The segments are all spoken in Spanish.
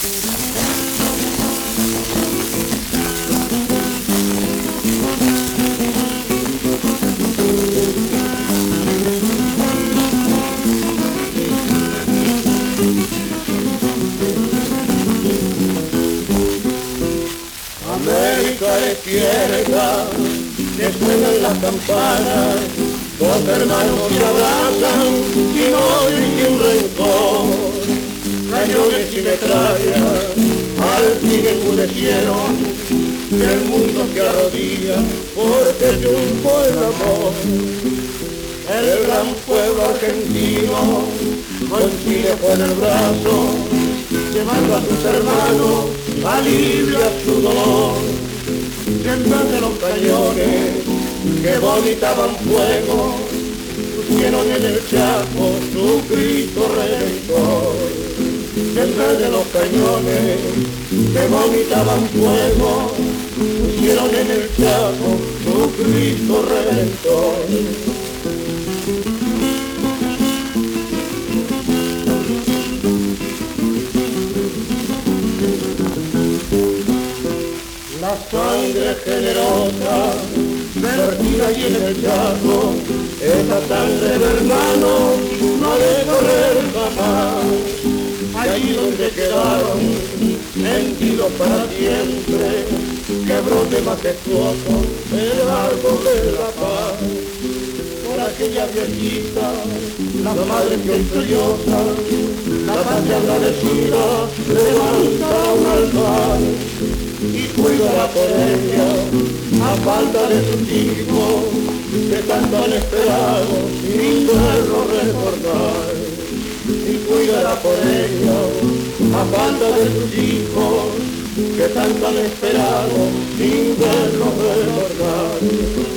América despierta, que suenan las campanas, dos hermanos se abrazan sin odio y sin rencor. Cañones y metrallas al fin enmudecieron, y el mundo se arrodilla porque triunfó el amor. El gran pueblo argentino con Chile fue en el brazo, llevando a sus hermanos alivio a su dolor. Detrás de los cañones que vomitaban fuego, pusieron en el Chaco su Cristo Redentor. Detrás de los cañones que vomitaban fuego, pusieron en el Chaco su Cristo Redentor. La sangre generosa vertida allí en el Chaco, esa sangre de hermanos no debe correr jamás. Allí donde quedaron mentidos para siempre, que brote majestuoso el árbol de la paz. Por aquella viejita, la madre victoriosa, la patria agradecida levanta un altar y cuidará por ella a falta de sus hijos que tanto han esperado sin verlo recordar. Y cuidará por ella a falta de sus hijos que tanto han esperado sin verlo recordar.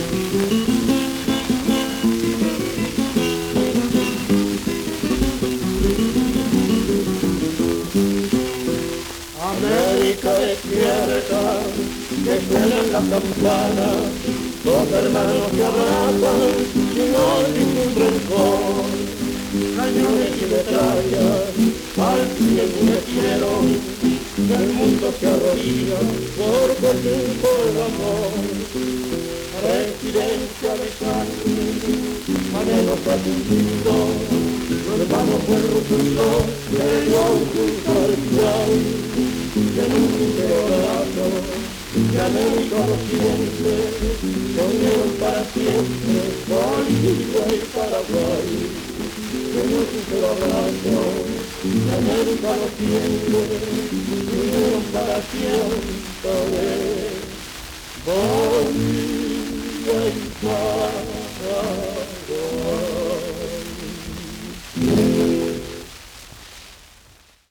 América despierta, que suenan las campanas, dos hermanos se abrazan sin odio y sin rencor. Cañones y metrallas al fin enmudecieron, el mundo se arrodilla porque triunfó el amor. Residencia de sangre, anhelos atendidos, los hermanos fue rugido de la en un sincero abrazo, que América lo siente, se unieron para siempre, Bolivia y Paraguay. En un sincero abrazo, que América lo siente, se unieron para siempre, Bolivia y Paraguay.